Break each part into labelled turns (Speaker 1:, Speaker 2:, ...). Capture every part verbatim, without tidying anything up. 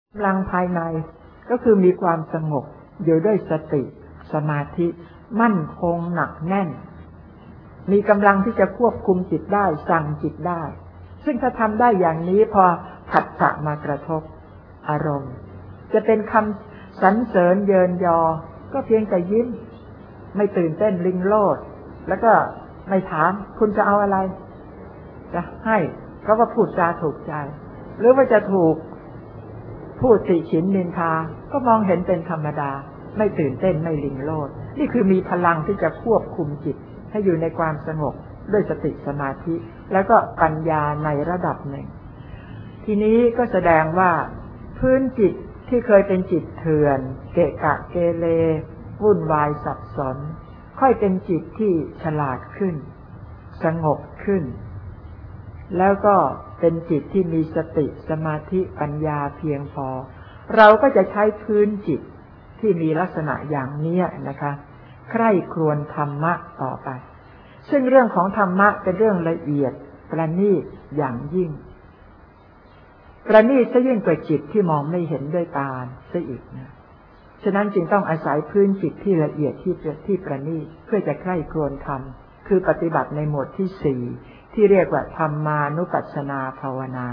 Speaker 1: กำลังภายในก็คือมีความสงบอยู่ด้วยสติสมาธิมั่นคงหนักแน่นมีกำลังที่จะควบคุมจิตได้สั่งจิตได้ซึ่งถ้าทำได้อย่างนี้พอผัสสะมากระทบอารมณ์จะเป็นคำสรรเสริญเยินยอก็เพียงแต่ยิ้มไม่ตื่นเต้นลิงโลดแล้วก็ไม่ถามคุณจะเอาอะไรจะให้เพราะว่าพูดจาถูกใจหรือว่าจะถูกพูดติฉินนินทาก็มองเห็นเป็นธรรมดาไม่ตื่นเต้นไม่ลิงโลดนี่คือมีพลังที่จะควบคุมจิตให้อยู่ในความสงบด้วยสติสมาธิแล้วก็ปัญญาในระดับหนึ่งทีนี้ก็แสดงว่าพื้นจิตที่เคยเป็นจิตเถื่อนเกะกะเกเรวุ่นวายสับสนค่อยเป็นจิตที่ฉลาดขึ้นสงบขึ้นแล้วก็เป็นจิตที่มีสติสมาธิปัญญาเพียงพอเราก็จะใช้พื้นจิตที่มีลักษณะอย่างนี้นะคะใคร่ครวญธรรมะต่อไปซึ่งเรื่องของธรรมะเป็นเรื่องละเอียดประณีตอย่างยิ่งประณีตซะยิ่งกว่าจิตที่มองไม่เห็นด้วยตาซะอีกนะฉะนั้นจึงต้องอาศัยพื้นจิตที่ละเอียดที่ที่ประณีตเพื่อจะใคร่ครวญธรรมคือปฏิบัติในหมวดที่สี่ที่เรียกว่าธรรมานุปัสสนาภาวนา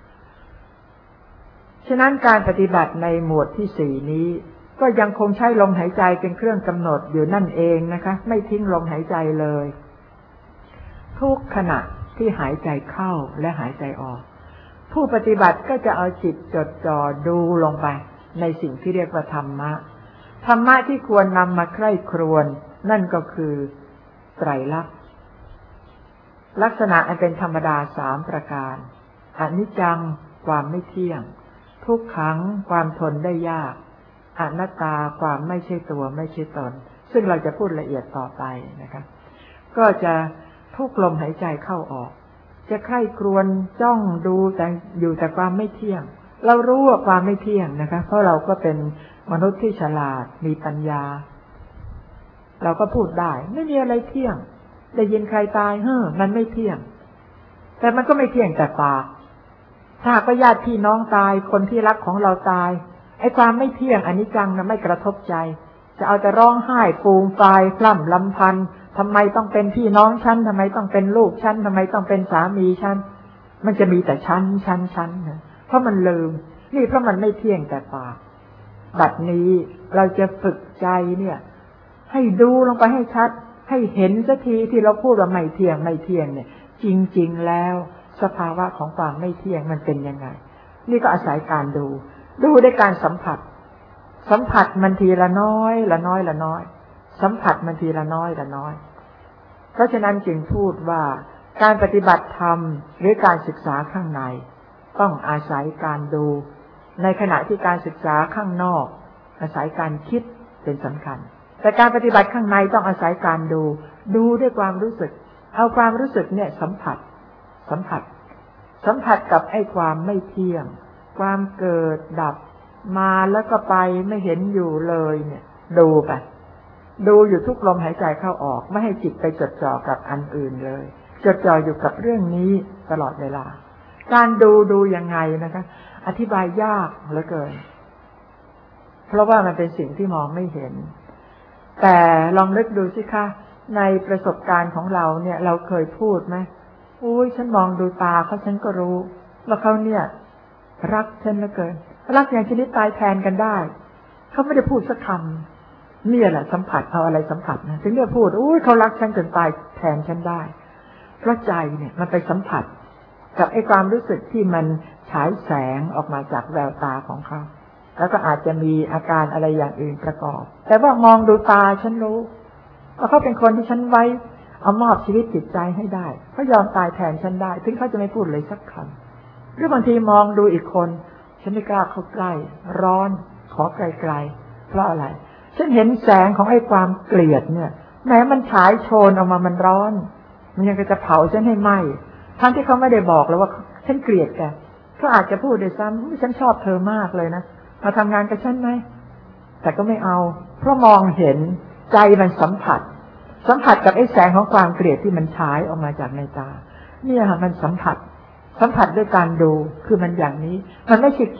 Speaker 1: ฉะนั้นการปฏิบัติในหมวดที่สี่นี้ก็ยังคงใช้ลมหายใจเป็นเครื่องกำหนดอยู่นั่นเองนะคะไม่ทิ้งลมหายใจเลยทุกขณะที่หายใจเข้าและหายใจออกผู้ปฏิบัติก็จะเอาจิตจดจ่อดูลงไปในสิ่งที่เรียกว่าธรรมะธรรมะที่ควรนำมาใคร่ครวญนั่นก็คือไตรลักษณ์ลักษณะอันเป็นธรรมดาสามประการอนิจจังความไม่เที่ยงทุกขังความทนได้ยากอนัตตาความไม่ใช่ตัวไม่ใช่ตนซึ่งเราจะพูดละเอียดต่อไปนะคะก็จะทุกลมหายใจเข้าออกจะใคร่ครวญจ้องดูแต่อยู่แต่ความไม่เที่ยงเรารู้ว่าความไม่เที่ยงนะคะเพราะเราก็เป็นมนุษย์ที่ฉลาดมีปัญญาเราก็พูดได้ไม่มีอะไรเที่ยงได้ยินใครตายเฮ้อมันไม่เที่ยงแต่มันก็ไม่เที่ยงแต่ปากถ้าหากญาติพี่น้องตายคนที่รักของเราตายไอ้ความไม่เที่ยงอนิจจังนะไม่กระทบใจจะเอาแต่ร้องไห้ฟูมฟายพร่ำลำพันทำไมต้องเป็นพี่น้องฉันทำไมต้องเป็นลูกฉันทำไมต้องเป็นสามีฉันมันจะมีแต่ฉันฉันฉันนะเพราะมันลืมนี่เพราะมันไม่เที่ยงแต่ปากบัดนี้เราจะฝึกใจเนี่ยให้ดูลงไปให้ชัดให้เห็นสักทีที่เราพูดว่าไม่เที่ยงไม่เที่ยงเนี่ยจริงๆแล้วสภาวะของความไม่เที่ยงมันเป็นยังไงนี่ก็อาศัยการดูดูด้วยการสัมผัสสัมผัสมันทีละน้อยละน้อยละน้อยสัมผัสมันทีละน้อยละน้อยเพราะฉะนั้นจึงพูดว่าการปฏิบัติธรรมหรือการศึกษาข้างในต้องอาศัยการดูในขณะที่การศึกษาข้างนอกอาศัยการคิดเป็นสำคัญแต่การปฏิบัติข้างในต้องอาศัยการดูดูด้วยความรู้สึกเอาความรู้สึกเนี่ยสัมผัสสัมผัสสัมผัสกับไอ้ความไม่เที่ยงความเกิดดับมาแล้วก็ไปไม่เห็นอยู่เลยเนี่ยดูไปดูอยู่ทุกลมหายใจเข้าออกไม่ให้จิตไปจดจ่อกับอันอื่นเลยจดจ่ออยู่กับเรื่องนี้ตลอดเวลาการดูดูยังไงนะคะอธิบายยากเหลือเกินเพราะว่ามันเป็นสิ่งที่มองไม่เห็นแต่ลองนึกดูสิคะในประสบการณ์ของเราเนี่ยเราเคยพูดไหมอุ้ยฉันมองดูตาเขาฉันก็รู้ว่าเขาเนี่ยรักฉันเหลือเกินรักอย่างชนิดตายแทนกันได้เขาไม่ได้พูดสักคำเนี่ยแหละสัมผัสเอาอะไรสัมผัสนะถึงได้พูดอุ้ยเขารักฉันจนตายแทนฉันได้เพราะใจเนี่ยมันไปสัมผัสกับไอ้ความรู้สึกที่มันฉายแสงออกมาจากแววตาของเขาแล้วก็อาจจะมีอาการอะไรอย่างอื่นประกอบแต่ว่ามองดูตาฉันรู้ว่าเขาเป็นคนที่ฉันไว้เอามอบชีวิตจิตใจให้ได้เขายอมตายแทนฉันได้ถึงเขาจะไม่พูดเลยสักคำหรือบางทีมองดูอีกคนฉันไม่กล้าเข้าใกล้ร้อนขอไกลๆเพราะอะไรฉันเห็นแสงของไอ้ความเกลียดเนี่ยแม้มันฉายโชนออกมามันร้อนมันยังจะเผาฉันให้ไหม้ทั้งที่เขาไม่ได้บอกแล้วว่าฉันเกลียดแกเขาอาจจะพูดด้วยซ้ำฉันชอบเธอมากเลยนะมาทำงานกับฉันไหมแต่ก็ไม่เอาเพราะมองเห็นใจมันสัมผัสสัมผัสกับไอ้แสงของความเกลียดที่มันฉายออกมาจากในตาเนี่ยมันสัมผัสสัมผัสด้วยการดูคือมันอย่างนี้มันไม่คิดคิด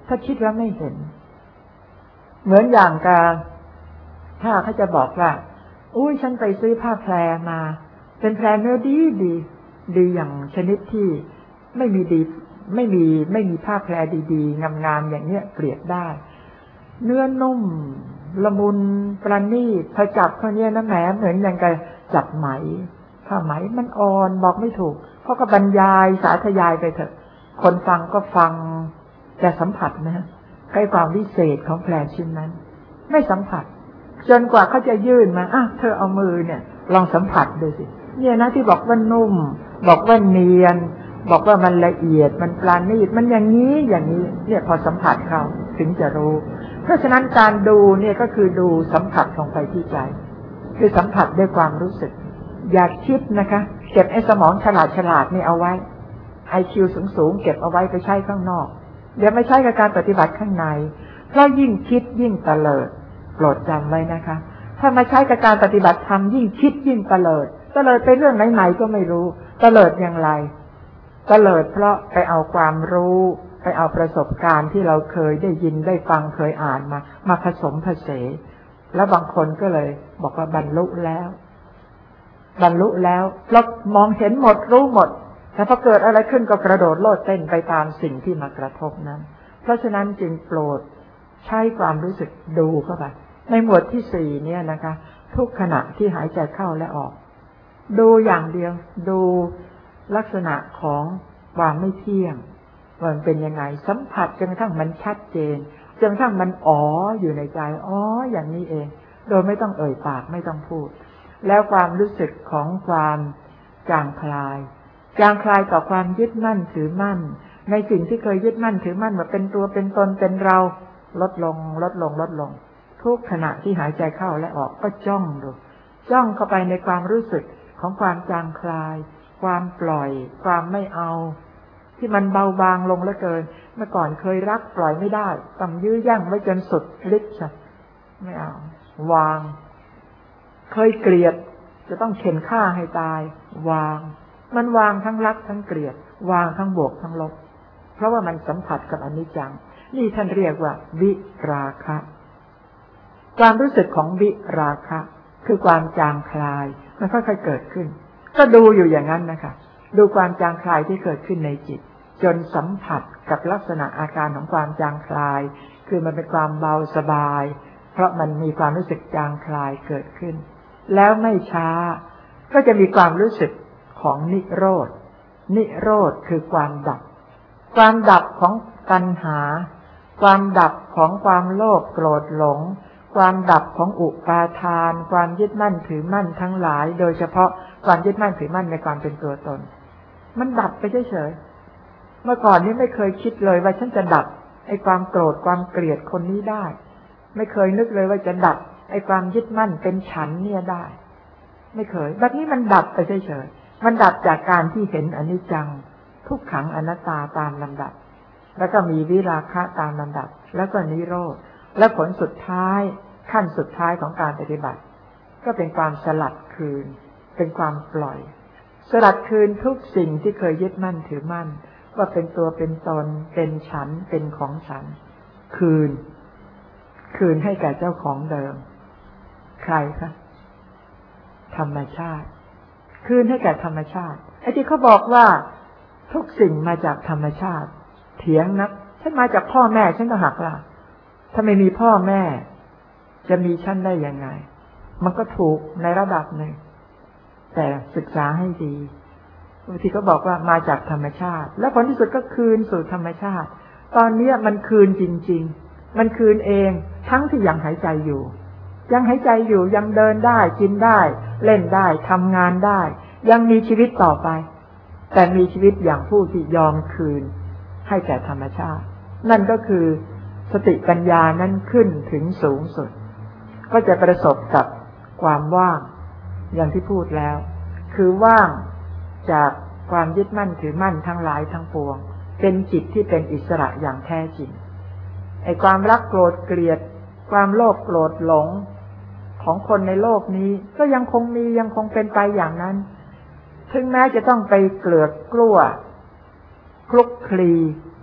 Speaker 1: ถ้าคิดแล้วไม่เห็นเหมือนอย่างการถ้าเขาจะบอกว่าอุ้ยฉันไปซื้อผ้าแพรมาเป็นแพรเนื้อดีดีดีอย่างชนิดที่ไม่มีดีไม่มีไม่มีผ้าแพรดีๆงามๆอย่างเนี้ยเปรียบได้เนื้อนุ่มละมุนประณีตพอจับเขาเนี้ยนะแหมเหมือนอย่างกับจับไหมผ้าไหมมันอ่อนบอกไม่ถูกเขาก็บรรยายสาธยายไปเถอะคนฟังก็ฟังแต่สัมผัสนะใกล้ความวิเศษของแพรชิ้นนั้นไม่สัมผัสจนกว่าเขาจะยื่นมาอ่ะเธอเอามือเนี่ยลองสัมผัสดูสิเนี่ยนะที่บอกว่านุ่มบอกว่าเนียนบอกว่ามันละเอียดมันปราณีตมันอย่างนี้อย่างนี้เนี่ยพอสัมผัสเขาถึงจะรู้เพราะฉะนั้นการดูเนี่ยก็คือดูสัมผัสลงไปที่ใจคือสัมผัสด้วยความรู้สึกอย่าคิดนะคะเก็บไอ้สมองฉลาดฉลาดนี่เอาไว้ ไอ คิว สูงสูงเก็บเอาไว้ไปใช้ข้างนอกเดี๋ยวไม่ใช้กับการปฏิบัติข้างในเพราะยิ่งคิดยิ่งเตลิดโปรดจำไว้นะคะถ้ามาใช้กับการปฏิบัติธรรมยิ่งคิดยิ่งเตลิดเตลิดไปเรื่องไหนๆก็ไม่รู้เตลิดอย่างไรเตลิดเพราะไปเอาความรู้ไปเอาประสบการณ์ที่เราเคยได้ยินได้ฟังเคยอ่านมามาผสมผสานแล้วบางคนก็เลยบอกว่าบรรลุแล้วบรรลุแล้วเรามองเห็นหมดรู้หมดแต่พอเกิดอะไรขึ้นก็กระโดดโลดเต้นไปตามสิ่งที่มากระทบนั้นเพราะฉะนั้นจึงโปรดใช้ความรู้สึกดูเข้าไปในหมวดที่สี่เนี่ยนะคะทุกขณะที่หายใจเข้าและออกดูอย่างเดียวดูลักษณะของความไม่เที่ยงว่ามันเป็นยังไงสัมผัสจนกระทั่งมันชัดเจนจนกระทั่งมันอ๋ออยู่ในใจอ๋ออย่างนี้เองโดยไม่ต้องเอ่ยปากไม่ต้องพูดแล้วความรู้สึกของความจางคลายจางคลายต่อความยึดมั่นถือมั่นในสิ่งที่เคยยึดมั่นถือมั่นว่าเป็นตัวเป็นตนเป็นเราลดลงลดลงลดลงทุกขณะที่หายใจเข้าและออกก็จ้องดูจ้องเข้าไปในความรู้สึกของความจางคลายความปล่อยความไม่เอาที่มันเบาบางลงเหลือเกินเมื่อก่อนเคยรักปล่อยไม่ได้ต้องยื้อยั่งไว้จนสุดฤทธิ์ใช่ไม่เอาวางเคยเกลียดจะต้องเข็นฆ่าให้ตายวางมันวางทั้งรักทั้งเกลียดวางทั้งบวกทั้งลบเพราะว่ามันสัมผัสกับอนิจจังนี่ท่านเรียกว่าวิราคะความรู้สึกของวิราคะคือความจางคลายมันค่อยๆเกิดขึ้นก็ดูอยู่อย่างนั้นนะคะดูความจางคลายที่เกิดขึ้นในจิตจนสัมผัสกับลักษณะอาการของความจางคลายคือมันเป็นความเบาสบายเพราะมันมีความรู้สึกจางคลายเกิดขึ้นแล้วไม่ช้าก็จะมีความรู้สึกของนิโรธนิโรธคือความดับความดับของตัณหาความดับของความโลภโกรธหลงความดับของอุปาทานความยึดมั่นถือมั่นทั้งหลายโดยเฉพาะความยึดมั่นถือมั่นในความเป็นตัวตนมันดับไปเฉยๆเมื่อก่อนนี้ไม่เคยคิดเลยว่าฉันจะดับไอ้ความโกรธความเกลียดคนนี้ได้ไม่เคยนึกเลยว่าจะดับไอ้ความยึดมั่นเป็นฉันเนี่ยได้ไม่เคยแบบนี้มันดับไปเฉยๆมันดับจากการที่เห็นอนิจจังทุกขังอนัตตาตามลำดับแล้วก็มีวิราคะตามลำดับแล้วก็นิโรธและผลสุดท้ายขั้นสุดท้ายของการปฏิบัติก็เป็นความสลัดคืนเป็นความปล่อยสลัดคืนทุกสิ่งที่เคยยึดมั่นถือมั่นว่าเป็นตัวเป็นตนเป็นฉันเป็นของฉันคืนคืนให้แก่เจ้าของเดิมใครคะธรรมชาติคืนให้แก่ธรรมชาติไอ้ที่เขาบอกว่าทุกสิ่งมาจากธรรมชาติเถียงนักฉันมาจากพ่อแม่ฉันก็หักล่ะถ้าไม่มีพ่อแม่จะมีฉันได้ยังไงมันก็ถูกในระดับหนึ่งแต่ศึกษาให้ดีบางทีก็บอกว่ามาจากธรรมชาติแล้วผลที่สุดก็คืนสู่ธรรมชาติตอนนี้มันคืนจริงๆมันคืนเองทั้งที่ยังหายใจอยู่ยังหายใจอยู่ยังเดินได้กินได้เล่นได้ทำงานได้ยังมีชีวิตต่อไปแต่มีชีวิตอย่างผู้ที่ยอมคืนให้แก่ธรรมชาตินั่นก็คือสติปัญญานั้นขึ้นถึงสูงสุดก็จะประสบกับความว่างอย่างที่พูดแล้วคือว่างจากความยึดมั่นถือมั่นทั้งหลายทั้งปวงเป็นจิตที่เป็นอิสระอย่างแท้จริงไอ้ความรักโกรธเกลียดความโลภโกรธหลงของคนในโลกนี้ก็ยังคงมียังคงเป็นไปอย่างนั้นถึงแม้จะต้องไปเกลือกกลั้วคลุกคลี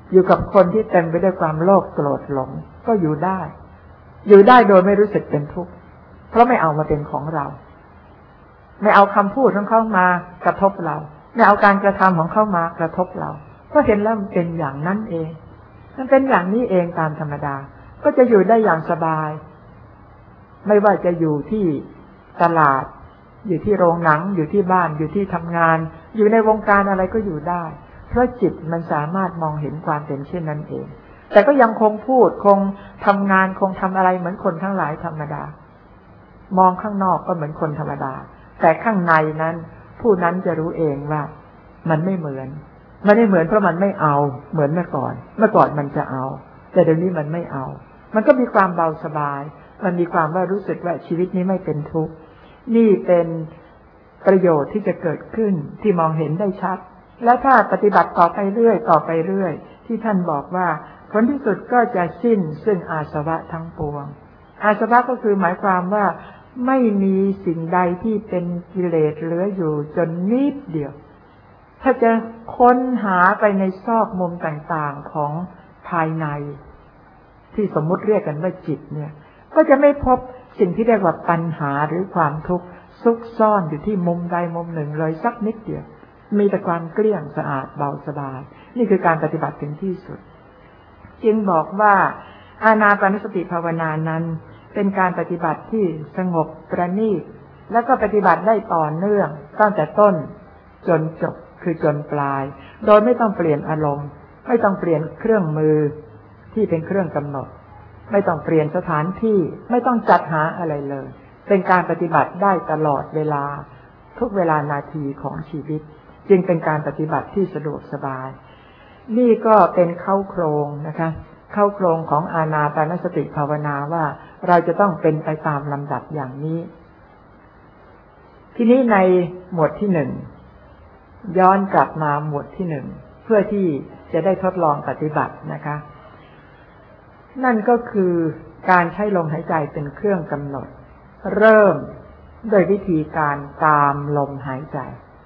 Speaker 1: อยู่กับคนที่เต็มไปด้วยความโลภโกรธหลงก็อยู่ได้อยู่ได้โดยไม่รู้สึกเป็นทุกข์เพราะไม่เอามาเป็นของเราไม่เอาคำพูดของเขามากระทบเราไม่เอาการกระทำของเขามากระทบเราก็เห็นแล้วมันเป็นอย่างนั้นเองมันเป็นอย่างนี้เองตามธรรมดาก็จะอยู่ได้อย่างสบายไม่ว่าจะอยู่ที่ตลาดอยู่ที่โรงหนังอยู่ที่บ้านอยู่ที่ทำงานอยู่ในวงการอะไรก็อยู่ได้เพราะจิตมันสามารถมองเห็นความเป็นเช่นนั้นเองแต่ก็ยังคงพูดคงทำงานคงทำอะไรเหมือนคนทั้งหลายธรรมดามองข้างนอกก็เหมือนคนธรรมดาแต่ข้างในนั้นผู้นั้นจะรู้เองว่ามันไม่เหมือนมันไม่เหมือนเพราะมันไม่เอาเหมือนเมื่อก่อนเมื่อก่อนมันจะเอาแต่เดี๋ยวนี้มันไม่เอามันก็มีความเบาสบายมันมีความว่ารู้สึกว่าชีวิตนี้ไม่เป็นทุกข์นี่เป็นประโยชน์ที่จะเกิดขึ้นที่มองเห็นได้ชัดและถ้าปฏิบัติต่อไปเรื่อยต่อไปเรื่อยที่ท่านบอกว่าผลที่สุดก็จะสิ้นซึ่งอาสวะทั้งปวงอาสวะก็คือหมายความว่าไม่มีสิ่งใดที่เป็นกิเลสเหลืออยู่จนนิดเดียวถ้าจะค้นหาไปในซอกมุมต่างๆของภายในที่สมมุติเรียกกันว่าจิตเนี่ยก็จะไม่พบสิ่งที่เรียกว่าปัญหาหรือความทุกข์ซุกซ่อนอยู่ที่มุมใดมุมหนึ่งเลยสักนิดเดียวมีแต่ความเกลี้ยงสะอาดเบาสบายนี่คือการปฏิบัติถึงที่สุดจึงบอกว่าอานาปานสติภาวนานั้นเป็นการปฏิบัติที่สงบประณีตแล้วก็ปฏิบัติได้ต่อเนื่องตั้งแต่ต้นจนจบคือจนปลายโดยไม่ต้องเปลี่ยนอารมณ์ไม่ต้องเปลี่ยนเครื่องมือที่เป็นเครื่องกำหนดไม่ต้องเปลี่ยนสถานที่ไม่ต้องจัดหาอะไรเลยเป็นการปฏิบัติได้ตลอดเวลาทุกเวลานาทีของชีวิตจึงเป็นการปฏิบัติที่สะดวกสบายนี่ก็เป็นเข้าโครงนะคะเข้าโครงของอานาปานสติภาวนาว่าเราจะต้องเป็นไปตามลำดับอย่างนี้ทีนี้ในหมวดที่หนึ่งย้อนกลับมาหมวดที่หนึ่งเพื่อที่จะได้ทดลองปฏิบัตินะคะนั่นก็คือการใช้ลมหายใจเป็นเครื่องกำหนดเริ่มโดยวิธีการตามลมหายใจ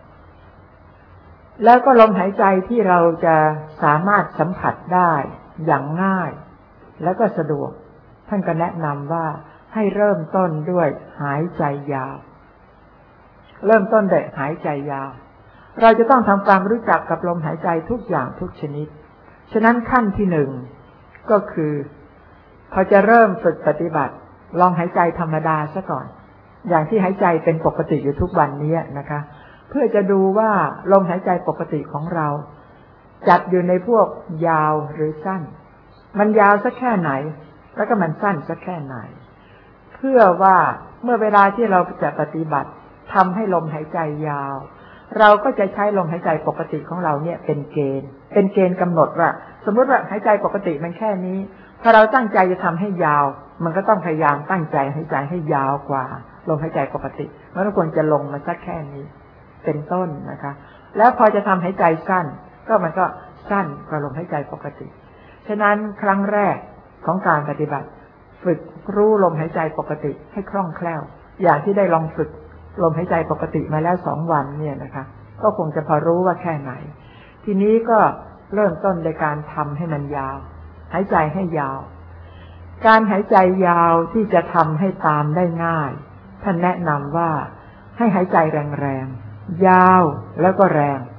Speaker 1: แล้วก็ลมหายใจที่เราจะสามารถสัมผัสได้อย่างง่ายแล้วก็สะดวกท่านก็แนะนำว่าให้เริ่มต้นด้วยหายใจยาวเริ่มต้นด้วยหายใจยาวเราจะต้องทำความรู้จักกับลมหายใจทุกอย่างทุกชนิดฉะนั้นขั้นที่หนึ่งก็คือพอจะเริ่มฝึกปฏิบัติลองหายใจธรรมดาซะก่อนอย่างที่หายใจเป็นปกติอยู่ทุกวันนี้นะคะเพื่อจะดูว่าลมหายใจปกติของเราจัดอยู่ในพวกยาวหรือสั้นมันยาวสักแค่ไหนแล้วก็มันสั้นสักแค่ไหนเพื่อว่าเมื่อเวลาที่เราจะปฏิบัติทำให้ลมหายใจยาวเราก็จะใช้ลมหายใจปกติของเราเนี่ยเป็นเกณฑ์เป็นเกณฑ์กำหนดว่าสมมติว่าหายใจปกติมันแค่นี้ถ้าเราตั้งใจจะทำให้ยาวมันก็ต้องพยายามตั้งใจหายใจให้ยาวกว่าลมหายใจปกติมันก็ควรจะลงมาสักแค่นี้เป็นต้นนะคะแล้วพอจะทำหายใจสั้นก็มันก็สั้นกว่าลมหายใจปกติฉะนั้นครั้งแรกของการปฏิบัติฝึกรู้ลมหายใจปกติให้คล่องแคล่วอย่างที่ได้ลองฝึกลมหายใจปกติมาแล้วสองวันเนี่ยนะคะก็คงจะพอรู้ว่าแค่ไหนทีนี้ก็เริ่มต้นในการทำให้มันยาวหายใจให้ยาวการหายใจยาวที่จะทำให้ตามได้ง่ายท่านแนะนำว่าให้หายใจแรงๆยาวแล้วก็แรง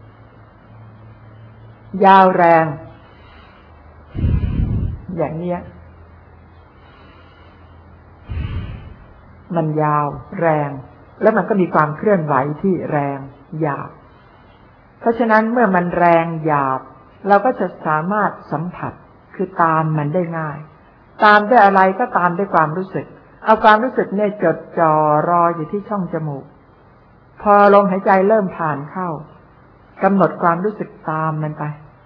Speaker 1: ยาวแรงอย่างเนี้ยมันยาวแรงแล้วมันก็มีความเคลื่อนไหวที่แรงหยาบเพราะฉะนั้นเมื่อมันแรงหยาบเราก็จะสามารถสัมผัสคือตามมันได้ง่ายตามด้วยอะไรก็ตามด้วยความรู้สึกเอาความรู้สึกเนี่ยจดจ่อรออยู่ที่ช่องจมูกพอลมหายใจเริ่มผ่านเข้ากำหนดความรู้สึกตามมันไป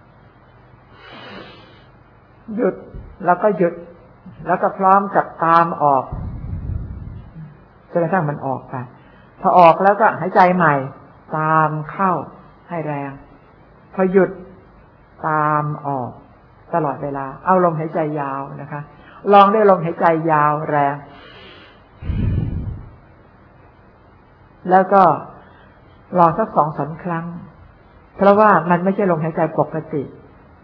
Speaker 1: หยุดแล้วก็หยุดแล้วก็พร้อมกับตามออกจนกระทั่งมันออกไปพอออกแล้วก็หายใจใหม่ตามเข้าให้แรงพอหยุดตามออกตลอดเวลาเอาลมหายใจยาวนะคะลองได้ลมหายใจยาวแรงแล้วก็ลองสักสองสามครั้งเพราะว่ามันไม่ใช่ลมหายใจปกติ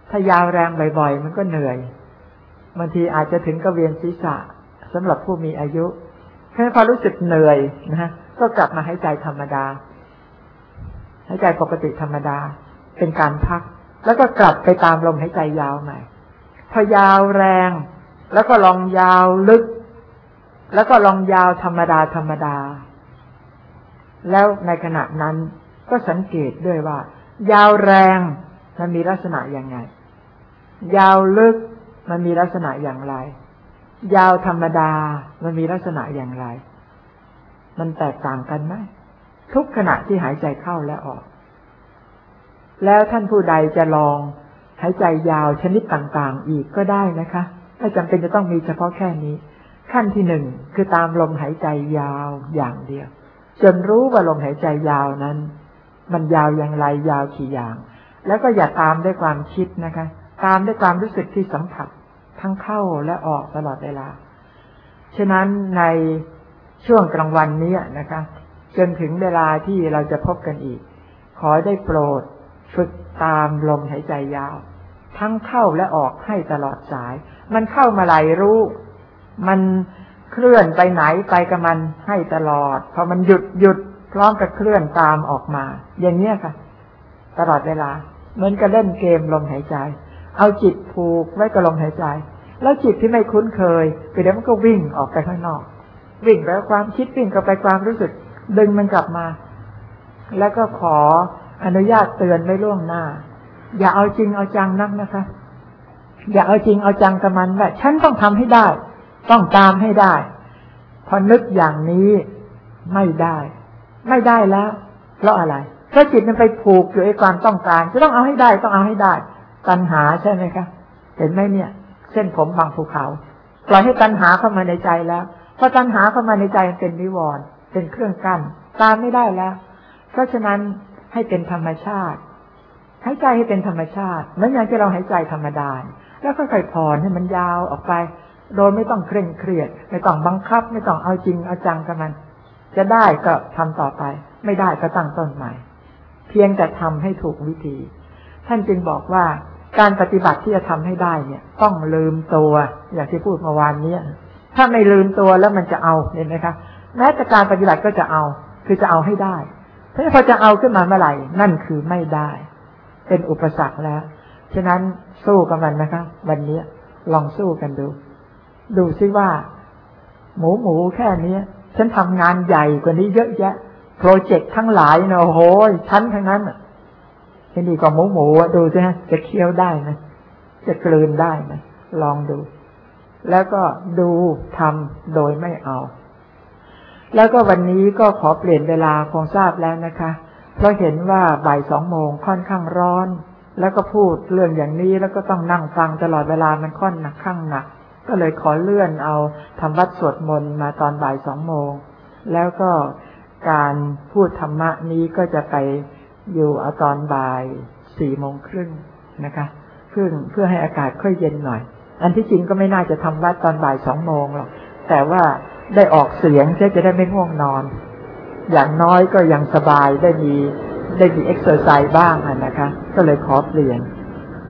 Speaker 1: ถ้ายาวแรงบ่อยๆมันก็เหนื่อยบางทีอาจจะถึงกระเวียนศีรษะสำหรับผู้มีอายุแค่พอรู้สึกเหนื่อยนะฮะก็กลับมาหายใจธรรมดาหายใจปกติธรรมดาเป็นการพักแล้วก็กลับไปตามลมหายใจยาวใหม่พอยาวแรงแล้วก็ลองยาวลึกแล้วก็ลองยาวธรรมดาธรรมดาแล้วในขณะนั้นก็สังเกตด้วยว่ายาวแรงมันมีลักษณะอย่างไรยาวลึกมันมีลักษณะอย่างไรยาวธรรมดามันมีลักษณะอย่างไรมันแตกต่างกันไหมทุกขณะที่หายใจเข้าและออกแล้วท่านผู้ใดจะลองหายใจยาวชนิดต่างๆอีกก็ได้นะคะไม่จำเป็นจะต้องมีเฉพาะแค่นี้ขั้นที่หนึ่งคือตามลมหายใจยาวอย่างเดียวจนรู้ว่าลมหายใจยาวนั้นมันยาวอย่างไรยาวกี่อย่างแล้วก็อย่าตามด้วยความคิดนะคะตามด้วยความรู้สึกที่สัมผัสทั้งเข้าและออกตลอดเวลาฉะนั้นในช่วงกลางวันนี้นะคะจนถึงเวลาที่เราจะพบกันอีกขอได้โปรดฝึกตามลมหายใจยาวทั้งเข้าและออกให้ตลอดสายมันเข้ามาไหลรู้มันเคลื่อนไปไหนไปกับมันให้ตลอดพอมันหยุดหยุดพร้อมกับเคลื่อนตามออกมาอย่างนี้ค่ะตลอดเวลาเหมือนกับเล่นเกมลมหายใจเอาจิตผูกไว้กับลมหายใจแล้วจิตที่ไม่คุ้นเคยไปเดี๋ยวมันก็วิ่งออกไปข้างนอกวิ่งไปความคิดวิ่งกับไปความรู้สึกดึงมันกลับมาแล้วก็ขออนุญาตเตือนไว้ล่วงหน้าอย่าเอาจริงเอาจังนักนะคะอย่าเอาจริงเอาจังกับมันแบบฉันต้องทำให้ได้ต้องตามให้ได้พอนึกอย่างนี้ไม่ได้ไม่ได้แล้วเพราะอะไรเพราะจิตมันไปผูกอยู่ไอ้ความต้องการจะต้องเอาให้ได้ต้องเอาให้ได้ตัณหาใช่ไหมคะเห็นไหมเนี่ยเส้นผมบางภูเขาปล่อยให้ตัณหาเข้ามาในใจแล้วพอตัณหาเข้ามาในใจเป็นนิวรณ์เป็นเครื่องกั้นตามไม่ได้แล้วเพราะฉะนั้นให้เป็นธรรมชาติหายใจให้เป็นธรรมชาติเหมือนอย่างที่เราหายใจธรรมดาแล้วก็ค่อยๆผ่อนให้มันยาวออกไปโดยไม่ต้องเคร่งเครียดไม่ต้องบังคับไม่ต้องเอาจริงเอาจังกับมันจะได้ก็ทำต่อไปไม่ได้ก็ตั้งต้นใหม่เพียงแต่ทำให้ถูกวิธีท่านจึงบอกว่าการปฏิบัติที่จะทำให้ได้เนี่ยต้องลืมตัวอย่างที่พูดเมื่อวานนี้ถ้าไม่ลืมตัวแล้วมันจะเอาเห็นไหมคะแม้แต่การปฏิบัติก็จะเอาคือจะเอาให้ได้เพราะพอจะเอาขึ้นมาเมื่อไหร่นั่นคือไม่ได้เป็นอุปสรรคแล้วฉะนั้นสู้กับมันนะคะวันนี้ลองสู้กันดูดูซิว่าหมูหมูแค่นี้ฉันทำงานใหญ่กว่านี้เยอะแยะโปรเจกต์ทั้งหลายเนาะโอ้โหชั้นทั้งนั้นทีนี้ก็หมูหมูดูสิฮะจะเคี้ยวได้ไหมจะกลืนได้ไหมลองดูแล้วก็ดูทำโดยไม่เอาแล้วก็วันนี้ก็ขอเปลี่ยนเวลาคงทราบแล้วนะคะเพราะเห็นว่าบ่ายสองโมงค่อนข้างร้อนแล้วก็พูดเรื่องอย่างนี้แล้วก็ต้องนั่งฟังตลอดเวลามันค่อนหนักข้างหนักก็เลยขอเลื่อนเอาทำวัดสวดมนต์มาตอนบ่ายสองโมงแล้วก็การพูดธรรมะนี้ก็จะไปอยู่เอาตอนบ่ายสี่โมงครึ่งนะคะเพื่อเพื่อให้อากาศค่อยเย็นหน่อยอันที่จริงก็ไม่น่าจะทำวัดตอนบ่ายสองโมงหรอกแต่ว่าได้ออกเสียงจะได้ไม่ง่วงนอนอย่างน้อยก็ยังสบายได้มีได้มีเอ็กซ์เซอร์ไซส์บ้างนะคะก็เลยขอเปลี่ยน